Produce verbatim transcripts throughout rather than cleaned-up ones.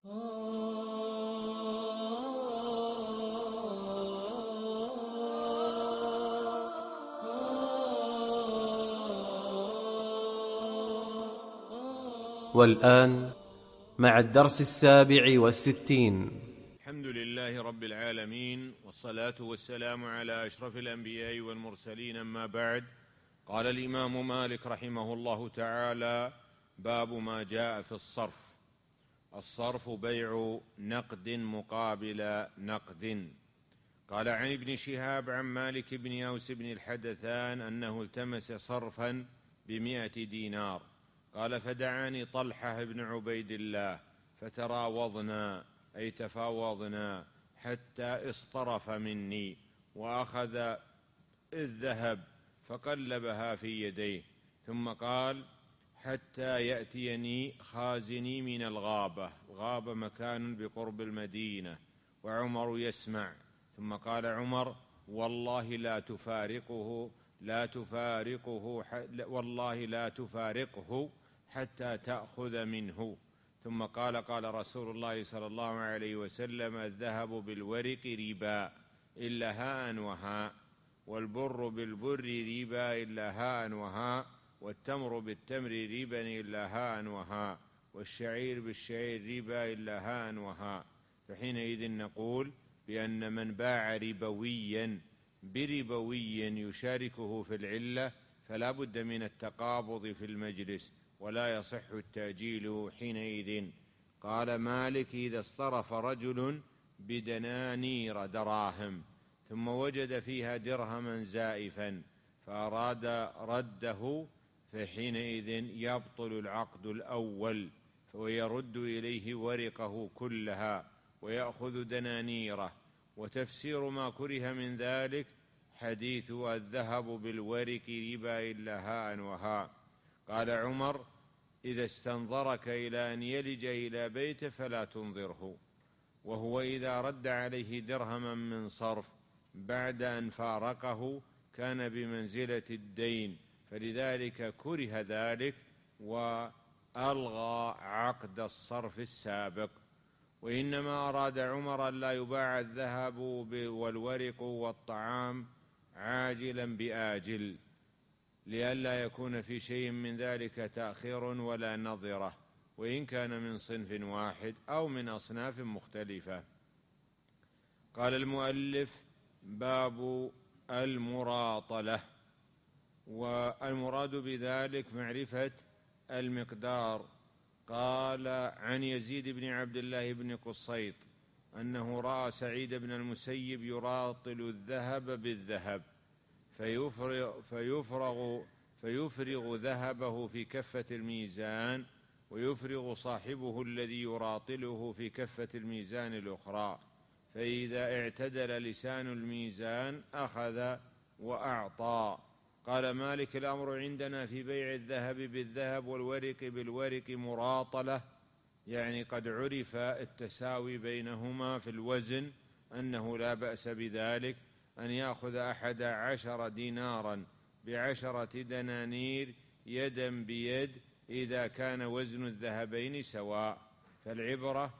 والآن مع الدرس السابع والستين. الحمد لله رب العالمين، والصلاة والسلام على أشرف الأنبياء والمرسلين، أما بعد. قال الإمام مالك رحمه الله تعالى: باب ما جاء في الصرف. الصرف بيع نقد مقابل نقد. قال عن ابن شهاب عن مالك بن أوس بن الحدثان أنه التمس صرفا بمئة دينار. قال: فدعاني طلحة بن عبيد الله فتراوضنا، أي تفاوضنا، حتى اصطرف مني، وأخذ الذهب فقلبها في يديه، ثم قال: حتى يأتيني خازني من الغابة. غابة مكان بقرب المدينة، وعمر يسمع. ثم قال عمر: والله لا تفارقه لا تفارقه والله لا تفارقه حتى تأخذ منه. ثم قال: قال رسول الله صلى الله عليه وسلم: الذهب بالورق ربا إلا هاء وهاء، والبر بالبر ربا إلا هاء وهاء، والتمر بالتمر ربا إلا هاء وهاء، والشعير بالشعير ربا إلا هاء وهاء. فحينئذ نقول بأن من باع ربويا بربوي يشاركه في العلة فلا بد من التقابض في المجلس، ولا يصح التأجيل حينئذ. قال مالك: إذا اصطرف رجل بدنانير دراهم ثم وجد فيها درهما زائفا فأراد رده، فحينئذ يبطل العقد الأول، ويرد إليه ورقه كلها ويأخذ دنانيره. وتفسير ما كره من ذلك حديث: الذهب بالورق ربا إلا هاء وهاء. قال عمر: إذا استنظرك إلى أن يلج إلى بيته فلا تنظره. وهو إذا رد عليه درهما من صرف بعد أن فارقه كان بمنزلة الدين، فلذلك كره ذلك وألغى عقد الصرف السابق. وإنما أراد عمر أن لا يباع الذهب والورق والطعام عاجلا بآجل، لئلا يكون في شيء من ذلك تأخير ولا نظرة، وإن كان من صنف واحد أو من أصناف مختلفة. قال المؤلف: باب المراطلة. والمراد بذلك معرفة المقدار. قال عن يزيد بن عبد الله بن قصيط أنه رأى سعيد بن المسيب يراطل الذهب بالذهب فيفرغ, فيفرغ, فيفرغ ذهبه في كفة الميزان، ويفرغ صاحبه الذي يراطله في كفة الميزان الأخرى، فإذا اعتدل لسان الميزان أخذ وأعطى. قال مالك: الأمر عندنا في بيع الذهب بالذهب والورق بالورق مراطلة، يعني قد عرف التساوي بينهما في الوزن، أنه لا بأس بذلك أن يأخذ أحد عشر دينارا بعشرة دنانير يدا بيد إذا كان وزن الذهبين سواء، فالعبرة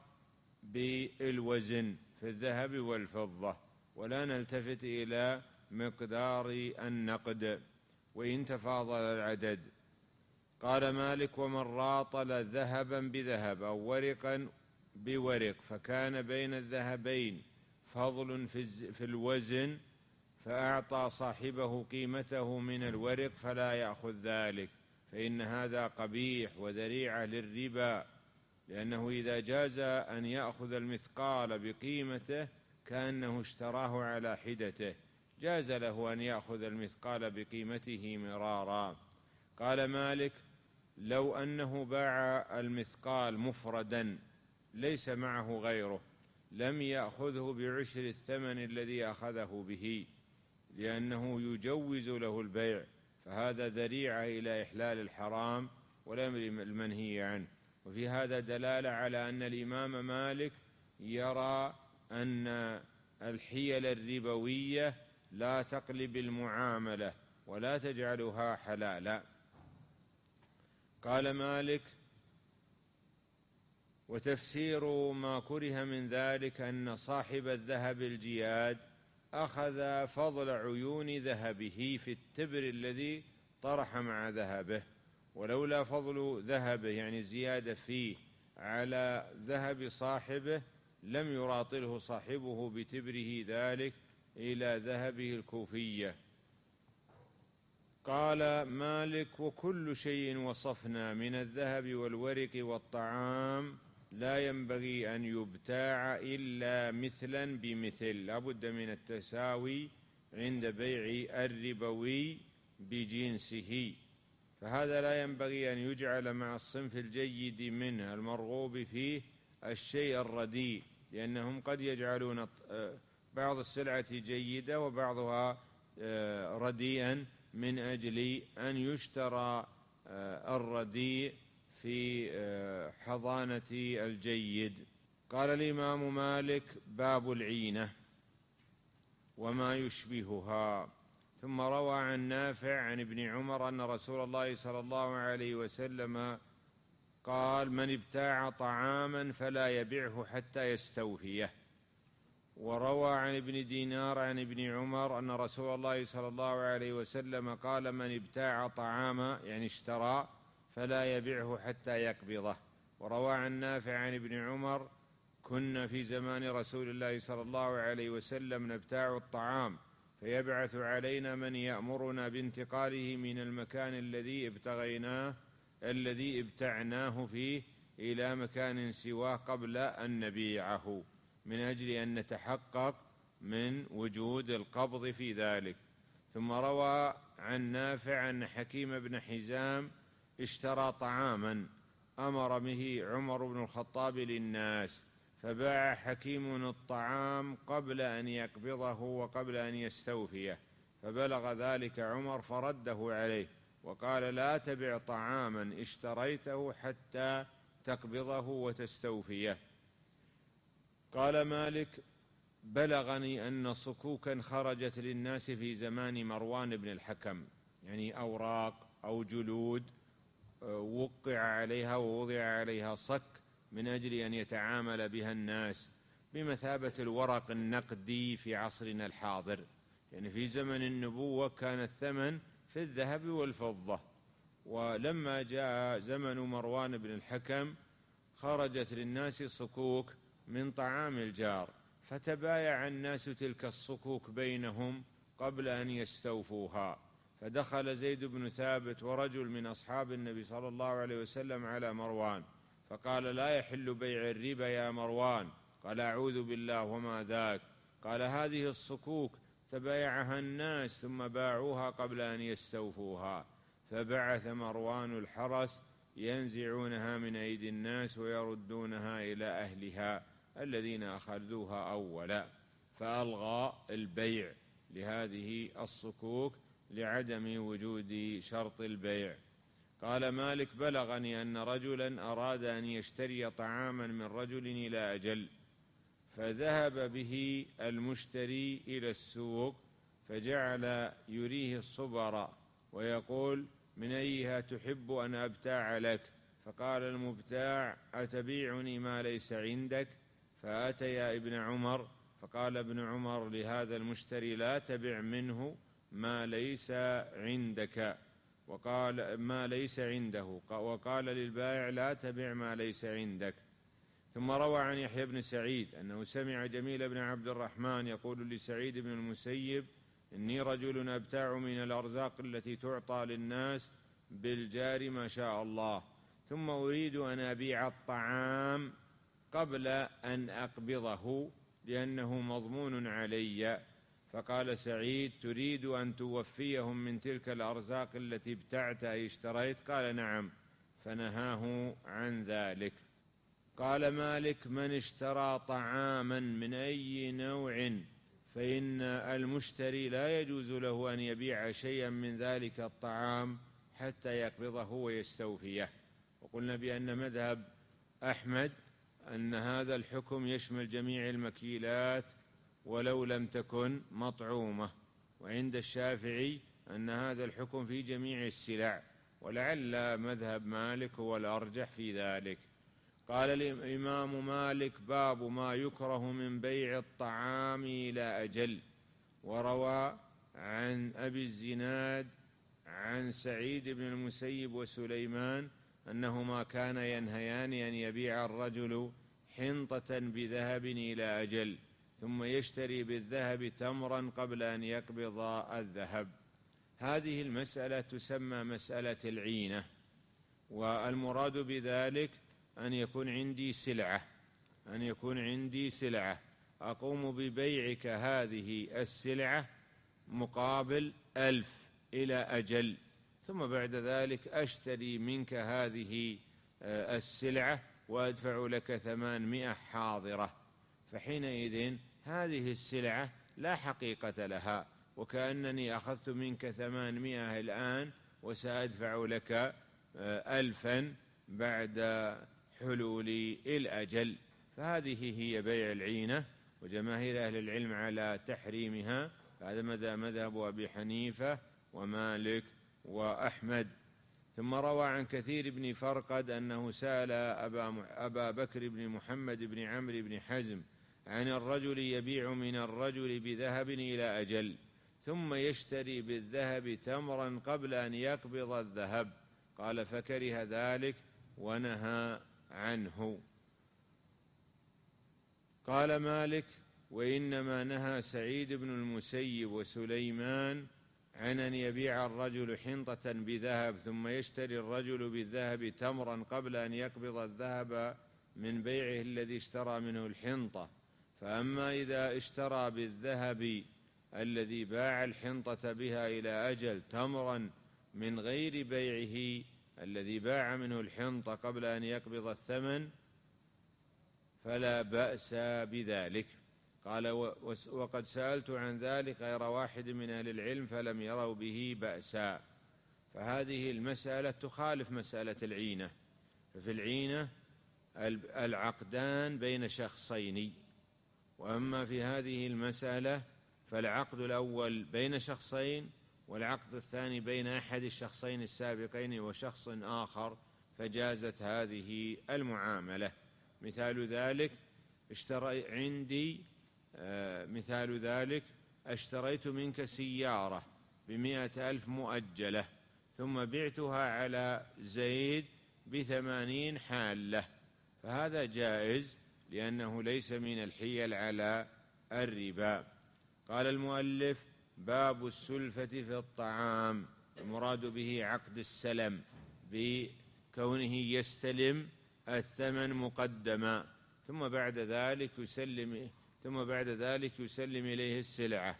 بالوزن في الذهب والفضة، ولا نلتفت إلى مقدار النقد وإن تفاضل العدد. قال مالك: ومن راطل ذهبا بذهب أو ورقا بورق فكان بين الذهبين فضل في الوزن فأعطى صاحبه قيمته من الورق فلا يأخذ ذلك، فإن هذا قبيح وذريعة للربا، لأنه إذا جاز أن يأخذ المثقال بقيمته كأنه اشتراه على حدته، جاز له أن يأخذ المثقال بقيمته مرارا. قال مالك: لو أنه باع المثقال مفردا ليس معه غيره لم يأخذه بعشر الثمن الذي أخذه به، لأنه يجوز له البيع، فهذا ذريعة إلى إحلال الحرام والأمر المنهي عنه. وفي هذا دلالة على أن الإمام مالك يرى أن الحيل الربوية لا تقلب المعاملة ولا تجعلها حلالا. قال مالك: وتفسير ما كره من ذلك أن صاحب الذهب الجياد أخذ فضل عيون ذهبه في التبر الذي طرح مع ذهبه، ولولا فضل ذهبه يعني زيادة فيه على ذهب صاحبه لم يراطله صاحبه بتبره ذلك إلى ذهبه الكوفية. قال مالك: وكل شيء وصفنا من الذهب والورق والطعام لا ينبغي أن يبتاع إلا مثلا بمثل، لا بد من التساوي عند بيع الربوي بجنسه، فهذا لا ينبغي أن يجعل مع الصنف الجيد منه المرغوب فيه الشيء الرديء، لأنهم قد يجعلون بعض السلعة جيدة وبعضها رديئا من أجل أن يشترى الرديء في حضانة الجيد. قال الإمام مالك: باب العينة وما يشبهها. ثم روى عن نافع عن ابن عمر أن رسول الله صلى الله عليه وسلم قال: من ابتاع طعاما فلا يبعه حتى يستوفيه. وروى عن ابن دينار عن ابن عمر أن رسول الله صلى الله عليه وسلم قال: من ابتاع طعاما يعني اشترى فلا يبعه حتى يقبضه. وروى عن نافع عن ابن عمر: كنا في زمان رسول الله صلى الله عليه وسلم نبتاع الطعام فيبعث علينا من يأمرنا بانتقاله من المكان الذي ابتغيناه الذي ابتعناه فيه إلى مكان سواه قبل أن نبيعه، من أجل أن نتحقق من وجود القبض في ذلك. ثم روى عن نافع أن حكيم بن حزام اشترى طعاما أمر به عمر بن الخطاب للناس، فباع حكيم الطعام قبل أن يقبضه وقبل أن يستوفيه، فبلغ ذلك عمر فرده عليه وقال: لا تبع طعاما اشتريته حتى تقبضه وتستوفيه. قال مالك: بلغني أن صكوكا خرجت للناس في زمان مروان بن الحكم، يعني أوراق أو جلود وقع عليها ووضع عليها صك من أجل أن يتعامل بها الناس بمثابة الورق النقدي في عصرنا الحاضر. يعني في زمن النبوة كان الثمن في الذهب والفضة، ولما جاء زمن مروان بن الحكم خرجت للناس صكوك من طعام الجار، فتبايع الناس تلك الصكوك بينهم قبل أن يستوفوها. فدخل زيد بن ثابت ورجل من أصحاب النبي صلى الله عليه وسلم على مروان فقال: لا يحل بيع الربا يا مروان. قال: أعوذ بالله، وما ذاك؟ قال: هذه الصكوك تبايعها الناس ثم باعوها قبل أن يستوفوها. فبعث مروان الحرس ينزعونها من أيدي الناس ويردونها إلى أهلها الذين أخذوها أولا، فألغى البيع لهذه الصكوك لعدم وجود شرط البيع. قال مالك: بلغني أن رجلا أراد أن يشتري طعاما من رجل إلى أجل، فذهب به المشتري إلى السوق فجعل يريه الصبر ويقول: من أيها تحب أن أبتاع لك؟ فقال المبتاع: أتبيعني ما ليس عندك؟ فأتيا ابن عمر فقال ابن عمر لهذا المشتري: لا تبع منه ما ليس عندك، وقال ما ليس عنده، وقال للبائع: لا تبع ما ليس عندك. ثم روى عن يحيى بن سعيد أنه سمع جميل بن عبد الرحمن يقول لسعيد بن المسيب: إني رجل أبتاع من الأرزاق التي تعطى للناس بالجار ما شاء الله، ثم أريد أن أبيع الطعام قبل أن أقبضه لأنه مضمون علي. فقال سعيد: تريد أن توفيهم من تلك الأرزاق التي ابتعتها اشتريت؟ قال: نعم. فنهاه عن ذلك. قال مالك: من اشترى طعاما من أي نوع فإن المشتري لا يجوز له أن يبيع شيئا من ذلك الطعام حتى يقبضه ويستوفيه. وقلنا بأن مذهب أحمد أن هذا الحكم يشمل جميع المكيلات ولو لم تكن مطعومة، وعند الشافعي أن هذا الحكم في جميع السلع، ولعل مذهب مالك هو الأرجح في ذلك. قال الإمام مالك: باب ما يكره من بيع الطعام إلى أجل. وروى عن أبي الزناد عن سعيد بن المسيب وسليمان أنهما كانا ينهيان أن يبيع الرجل حنطة بذهب إلى أجل ثم يشتري بالذهب تمرا قبل أن يقبض الذهب. هذه المسألة تسمى مسألة العينة، والمراد بذلك أن يكون عندي سلعة أن يكون عندي سلعة أقوم ببيعك هذه السلعة مقابل ألف إلى أجل، ثم بعد ذلك أشتري منك هذه السلعة وأدفع لك ثمانمائة حاضرة، فحينئذ هذه السلعة لا حقيقة لها، وكأنني أخذت منك ثمانمائة الآن وسأدفع لك ألفا بعد حلول الأجل. فهذه هي بيع العينة، وجماهير أهل العلم على تحريمها. هذا مذهب أبي حنيفة ومالك وأحمد. ثم روى عن كثير بن فرقد أنه سأل أبا, أبا بكر بن محمد بن عمرو بن حزم عن الرجل يبيع من الرجل بذهب إلى أجل ثم يشتري بالذهب تمرا قبل أن يقبض الذهب، قال: فكره ذلك ونهى عنه. قال مالك: وإنما نهى سعيد بن المسيب وسليمان عن أن يبيع الرجل حنطة بذهب ثم يشتري الرجل بالذهب تمرا قبل أن يقبض الذهب من بيعه الذي اشترى منه الحنطة. فأما إذا اشترى بالذهب الذي باع الحنطة بها إلى أجل تمرا من غير بيعه الذي باع منه الحنطة قبل أن يقبض الثمن فلا بأس بذلك. قال: وقد سألت عن ذلك غير واحد من أهل العلم فلم يروا به بأسا. فهذه المسألة تخالف مسألة العينة. ففي العينة العقدان بين شخصين، وأما في هذه المسألة فالعقد الأول بين شخصين والعقد الثاني بين أحد الشخصين السابقين وشخص آخر، فجازت هذه المعاملة. مثال ذلك اشتري عندي آه مثال ذلك اشتريت منك سيارة بمئة ألف مؤجلة ثم بعتها على زيد بثمانين حالة، فهذا جائز لأنه ليس من الحيل على الربا. قال المؤلف: باب السلفة في الطعام. المراد به عقد السلم بكونه يستلم الثمن مقدما ثم بعد ذلك يسلم ثم بعد ذلك يسلم إليه السلعة.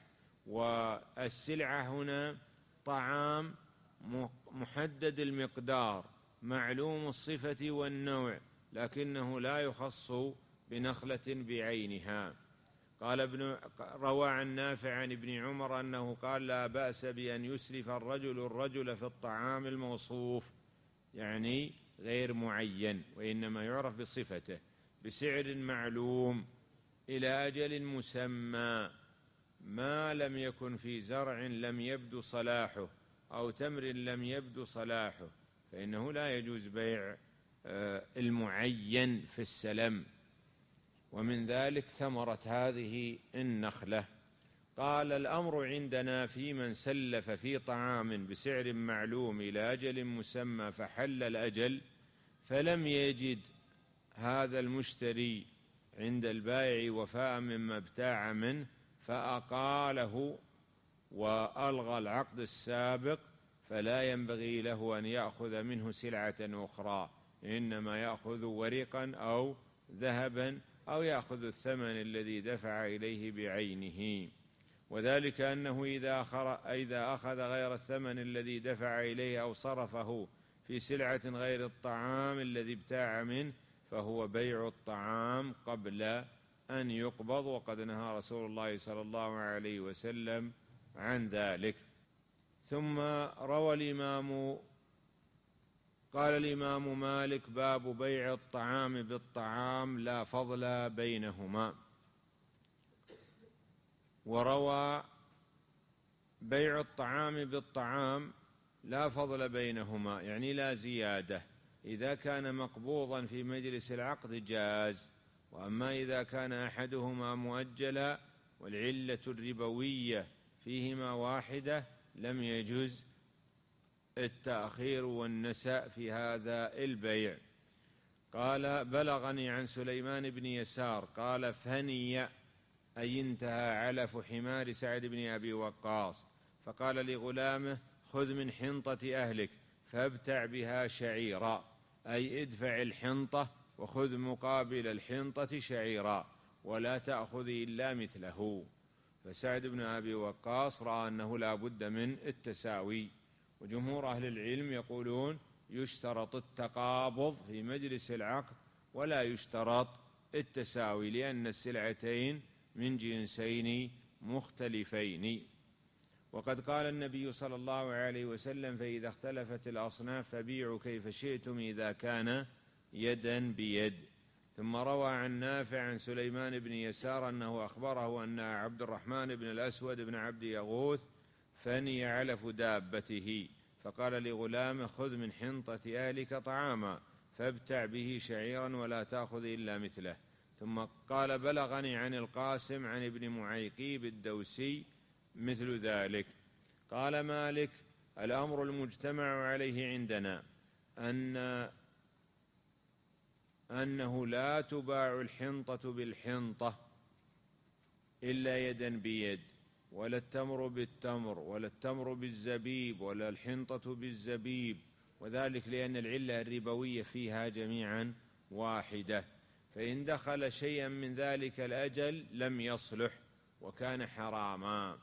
والسلعة هنا طعام محدد المقدار معلوم الصفة والنوع، لكنه لا يخص بنخلة بعينها. قال ابن روى عن نافع عن ابن عمر أنه قال: لا بأس بأن يسلف الرجل الرجل في الطعام الموصوف، يعني غير معين وإنما يعرف بصفته، بسعر معلوم إلى أجل مسمى، ما لم يكن في زرع لم يبدو صلاحه أو تمر لم يبدو صلاحه، فإنه لا يجوز بيع المعين في السلم. ومن ذلك ثمرة هذه النخلة. قال: الأمر عندنا في من سلف في طعام بسعر معلوم إلى أجل مسمى فحل الأجل فلم يجد هذا المشتري عند البائع وفاء مما ابتاع منه فأقاله وألغى العقد السابق، فلا ينبغي له أن يأخذ منه سلعة أخرى، إنما يأخذ ورقا أو ذهبا أو يأخذ الثمن الذي دفع إليه بعينه. وذلك أنه إذا أخذ غير الثمن الذي دفع إليه أو صرفه في سلعة غير الطعام الذي ابتاع منه فهو بيع الطعام قبل أن يقبض، وقد نهى رسول الله صلى الله عليه وسلم عن ذلك. ثم روى الإمام قال الإمام مالك: باب بيع الطعام بالطعام لا فضل بينهما. وروى: بيع الطعام بالطعام لا فضل بينهما، يعني لا زيادة، إذا كان مقبوضا في مجلس العقد جاز، وأما إذا كان أحدهما مؤجلا والعلة الربوية فيهما واحدة لم يجوز التأخير والنساء في هذا البيع. قال: بلغني عن سليمان بن يسار قال: فني أي انتهى علف حمار سعد بن أبي وقاص، فقال لغلامه: خذ من حنطة أهلك فابتع بها شعيرا، أي ادفع الحنطة وخذ مقابل الحنطة شعيرا ولا تأخذ إلا مثله. فسعد بن أبي وقاص رأى أنه لا بد من التساوي، وجمهور أهل العلم يقولون يشترط التقابض في مجلس العقد ولا يشترط التساوي، لأن السلعتين من جنسين مختلفين. وقد قال النبي صلى الله عليه وسلم: فإذا اختلفت الأصناف فبيعوا كيف شئتم إذا كان يدا بيد. ثم روى عن نافع عن سليمان بن يسار أنه أخبره أن عبد الرحمن بن الأسود بن عبد يغوث فني علف دابته، فقال لغلامه: خذ من حنطة أهلك طعاما فابتع به شعيرا ولا تأخذ إلا مثله. ثم قال: بلغني عن القاسم عن ابن معيقيب الدوسي مثل ذلك. قال مالك: الأمر المجتمع عليه عندنا أن أنه لا تباع الحنطة بالحنطة إلا يدا بيد، ولا التمر بالتمر، ولا التمر بالزبيب، ولا الحنطة بالزبيب، وذلك لأن العلة الربوية فيها جميعا واحدة، فإن دخل شيئا من ذلك الأجل لم يصلح وكان حراما.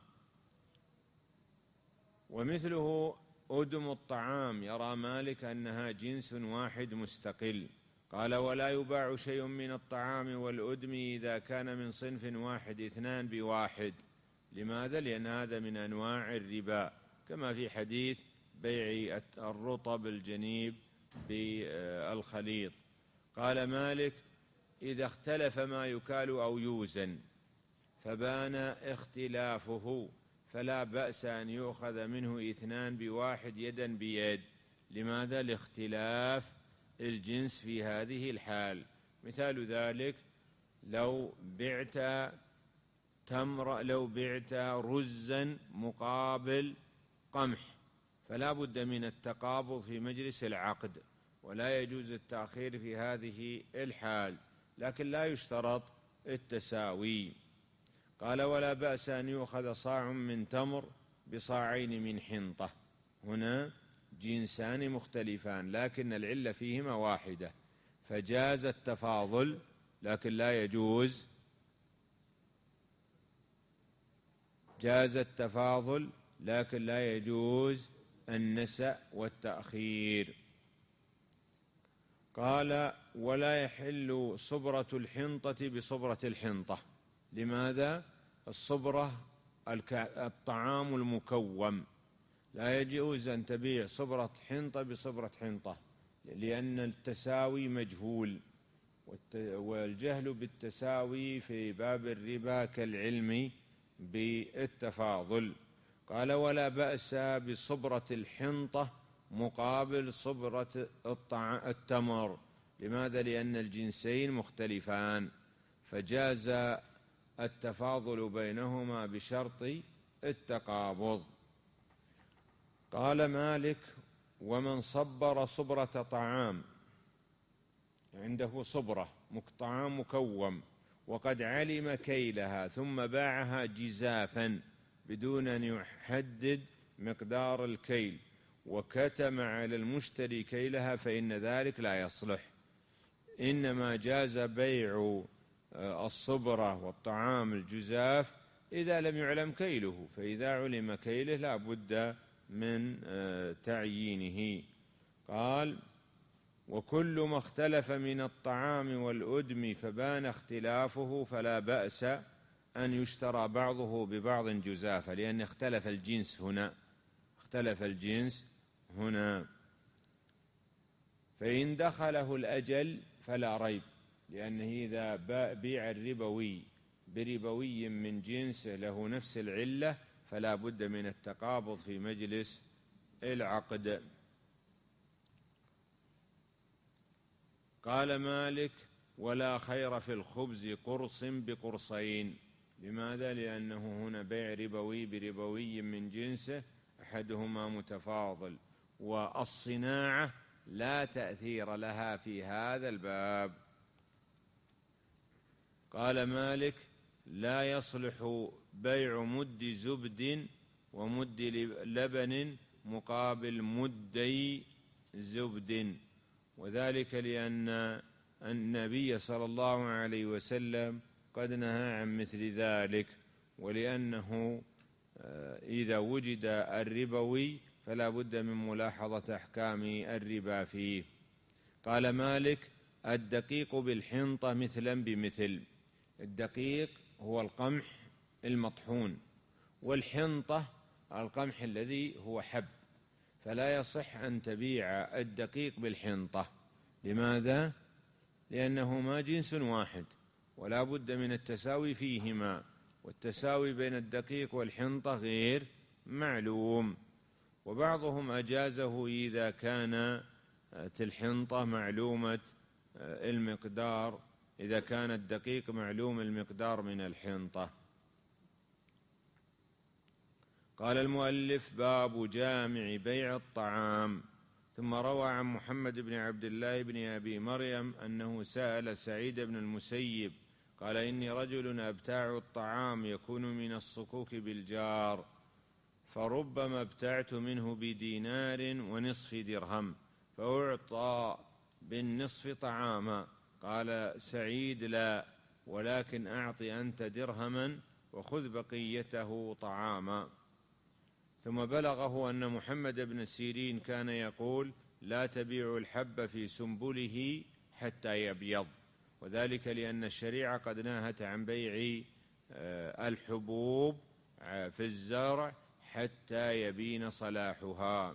ومثله أدم الطعام يرى مالك أنها جنس واحد مستقل. قال: ولا يباع شيء من الطعام والأدم إذا كان من صنف واحد اثنان بواحد. لماذا؟ لأن هذا من أنواع الربا، كما في حديث بيع الرطب الجنيب بالخليط. قال مالك: إذا اختلف ما يكال أو يوزن فبان اختلافه فلا بأس أن يؤخذ منه اثنان بواحد يدا بيد. لماذا؟ لاختلاف الجنس في هذه الحال. مثال ذلك: لو بعت تمر لو بعت رزا مقابل قمح فلا بد من التقابض في مجلس العقد، ولا يجوز التأخير في هذه الحال، لكن لا يشترط التساوي. قال: ولا بأس أن يؤخذ صاع من تمر بصاعين من حنطة. هنا جنسان مختلفان لكن العلة فيهما واحدة، فجاز التفاضل لكن لا يجوز جاز التفاضل لكن لا يجوز النسأ والتأخير. قال: ولا يحل صبرة الحنطة بصبرة الحنطة. لماذا؟ الصبرة الطعام المكوم، لا يجوز أن تبيع صبرة حنطة بصبرة حنطة، لأن التساوي مجهول، والجهل بالتساوي في باب الربا كالعلم بالتفاضل. قال: ولا بأس بصبرة الحنطة مقابل صبرة التمر. لماذا؟ لأن الجنسين مختلفان، فجاز التفاضل بينهما بشرط التقابض. قال مالك: ومن صبر صبرة طعام، عنده صبرة طعام مكوم وقد علم كيلها ثم باعها جزافا بدون أن يحدد مقدار الكيل وكتم على المشتري كيلها فإن ذلك لا يصلح، إنما جاز بيع الصبرة والطعام الجزاف إذا لم يعلم كيله، فإذا علم كيله لا بد من تعيينه. قال: وكل ما اختلف من الطعام والأدم فبان اختلافه فلا بأس أن يشترى بعضه ببعض جزافا، لأن اختلف الجنس هنا اختلف الجنس هنا فإن دخله الأجل فلا ريب، لأنه إذا بيع الربوي بربوي من جنسه له نفس العلة فلا بد من التقابض في مجلس العقد. قال مالك: ولا خير في الخبز قرص بقرصين. لماذا؟ لأنه هنا بيع ربوي بربوي من جنسه، أحدهما متفاضل، والصناعة لا تأثير لها في هذا الباب. قال مالك: لا يصلح بيع مد زبد ومد لبن مقابل مدي زبد، وذلك لأن النبي صلى الله عليه وسلم قد نهى عن مثل ذلك، ولأنه إذا وجد الربوي فلا بد من ملاحظة أحكام الربا فيه. قال مالك: الدقيق بالحنطة مثلا بمثل. الدقيق هو القمح المطحون، والحنطة القمح الذي هو حب، فلا يصح أن تبيع الدقيق بالحنطة. لماذا؟ لأنهما جنس واحد ولا بد من التساوي فيهما، والتساوي بين الدقيق والحنطة غير معلوم. وبعضهم أجازه إذا كانت الحنطة معلومة المقدار، إذا كان الدقيق معلوم المقدار من الحنطة. قال المؤلف: باب جامع بيع الطعام. ثم روى عن محمد بن عبد الله بن أبي مريم أنه سأل سعيد بن المسيب قال: إني رجل أبتاع الطعام يكون من الصكوك بالجار، فربما ابتعت منه بدينار ونصف درهم فأعطى بالنصف طعاما. قال سعيد: لا، ولكن أعط أنت درهما وخذ بقيته طعاما. ثم بلغه أن محمد بن سيرين كان يقول: لا تبيع الحب في سنبله حتى يبيض، وذلك لأن الشريعة قد نهت عن بيع الحبوب في الزرع حتى يبين صلاحها.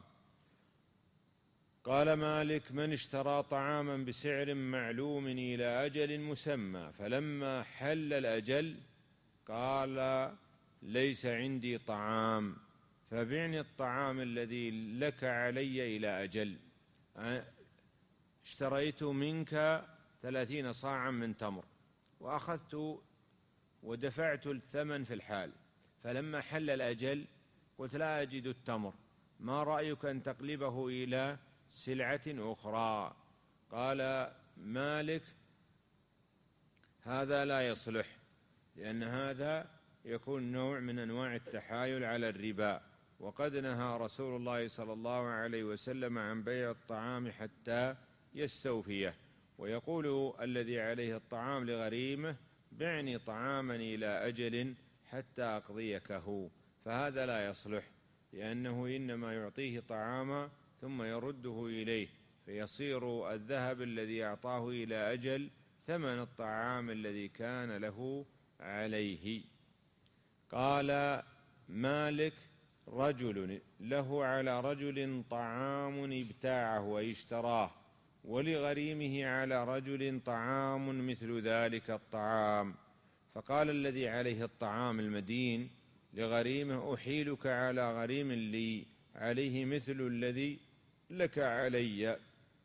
قال مالك: من اشترى طعاما بسعر معلوم إلى أجل مسمى فلما حل الأجل قال: ليس عندي طعام فبعني الطعام الذي لك علي إلى أجل. اشتريت منك ثلاثين صاعا من تمر وأخذت ودفعت الثمن في الحال، فلما حل الأجل قلت: لا أجد التمر، ما رأيك أن تقلبه إلى سلعة أخرى؟ قال مالك: هذا لا يصلح، لأن هذا يكون نوع من أنواع التحايل على الربا، وقد نهى رسول الله صلى الله عليه وسلم عن بيع الطعام حتى يستوفيه. ويقول الذي عليه الطعام لغريمه: بعني طعاما إلى أجل حتى أقضيكه، فهذا لا يصلح، لأنه إنما يعطيه طعاما ثم يرده إليه، فيصير الذهب الذي أعطاه إلى أجل ثمن الطعام الذي كان له عليه. قال مالك: رجل له على رجل طعام ابتاعه أي اشتراه، ولغريمه على رجل طعام مثل ذلك الطعام، فقال الذي عليه الطعام المدين لغريمه: أحيلك على غريم لي عليه مثل الذي لك علي.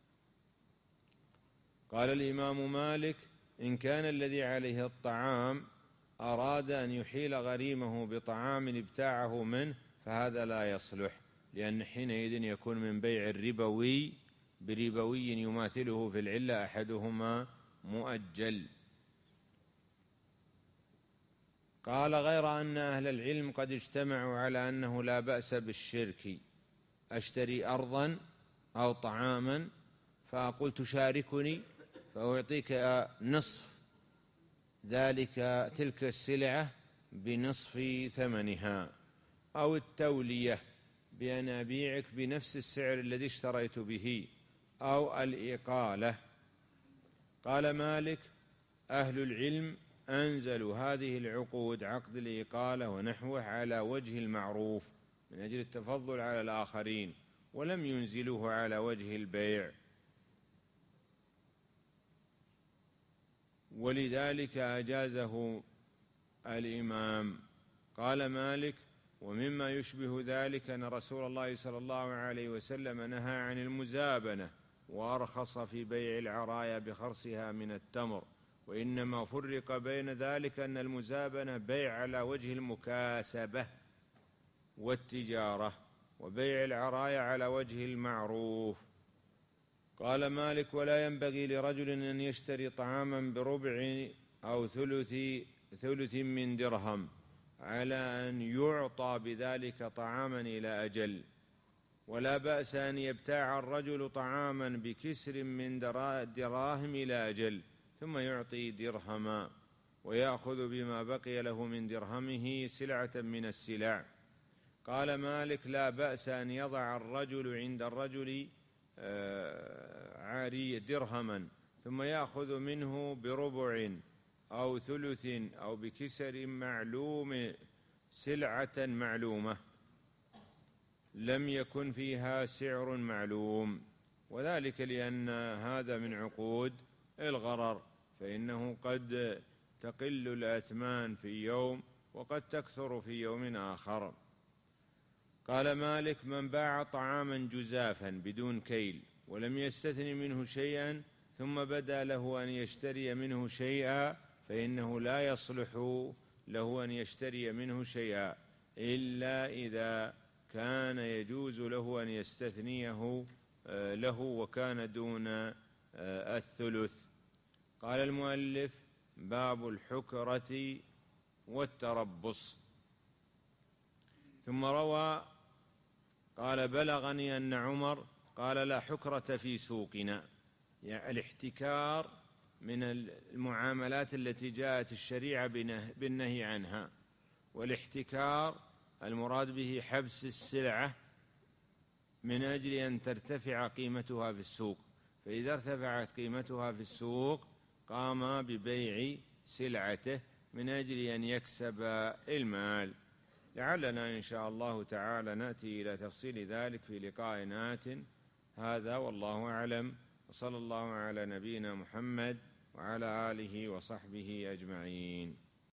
قال الإمام مالك: إن كان الذي عليه الطعام أراد أن يحيل غريمه بطعام ابتاعه منه فهذا لا يصلح، لأن حينئذ يكون من بيع الربوي بربوي يماثله في العلة أحدهما مؤجل. قال: غير أن أهل العلم قد اجتمعوا على أنه لا بأس بالشرك. أشتري أرضا أو طعاما فأقول: تشاركني فأعطيك نصف ذلك تلك السلعة بنصف ثمنها، أو التولية بأن أبيعك بنفس السعر الذي اشتريت به، أو الإقالة. قال مالك: أهل العلم أنزلوا هذه العقود عقد الإقالة ونحوه على وجه المعروف من أجل التفضل على الآخرين، ولم ينزلوه على وجه البيع، ولذلك أجازه الإمام. قال مالك: ومما يشبه ذلك أن رسول الله صلى الله عليه وسلم نهى عن المزابنة وأرخص في بيع العرايا بخرصها من التمر، وإنما فرق بين ذلك أن المزابنة بيع على وجه المكاسبة والتجارة، وبيع العرايا على وجه المعروف. قال مالك: ولا ينبغي لرجل أن يشتري طعاما بربع أو ثلث ثلث من درهم على أن يعطى بذلك طعاما إلى أجل، ولا بأس أن يبتاع الرجل طعاما بكسر من دراهم إلى أجل ثم يعطي درهما ويأخذ بما بقي له من درهمه سلعة من السلع. قال مالك: لا بأس أن يضع الرجل عند الرجل عارية درهما ثم يأخذ منه بربع أو ثلث أو بكسر معلوم سلعة معلومة لم يكن فيها سعر معلوم، وذلك لأن هذا من عقود الغرر، فإنه قد تقل الأثمان في يوم وقد تكثر في يوم آخر. قال مالك: من باع طعاما جزافا بدون كيل ولم يستثن منه شيئا ثم بدا له أن يشتري منه شيئا فإنه لا يصلح له أن يشتري منه شيئا إلا إذا كان يجوز له أن يستثنيه له وكان دون الثلث. قال المؤلف: باب الحكرة والتربص. ثم روى قال: بلغني أن عمر قال: لا حكرة في سوقنا، يعني الاحتكار من المعاملات التي جاءت الشريعة بالنهي عنها، والاحتكار المراد به حبس السلعة من أجل أن ترتفع قيمتها في السوق، فإذا ارتفعت قيمتها في السوق قام ببيع سلعته من أجل أن يكسب المال. لعلنا إن شاء الله تعالى نأتي إلى تفصيل ذلك في لقاء آت. هذا والله أعلم، وصلى الله على نبينا محمد وعلى آله وصحبه أجمعين.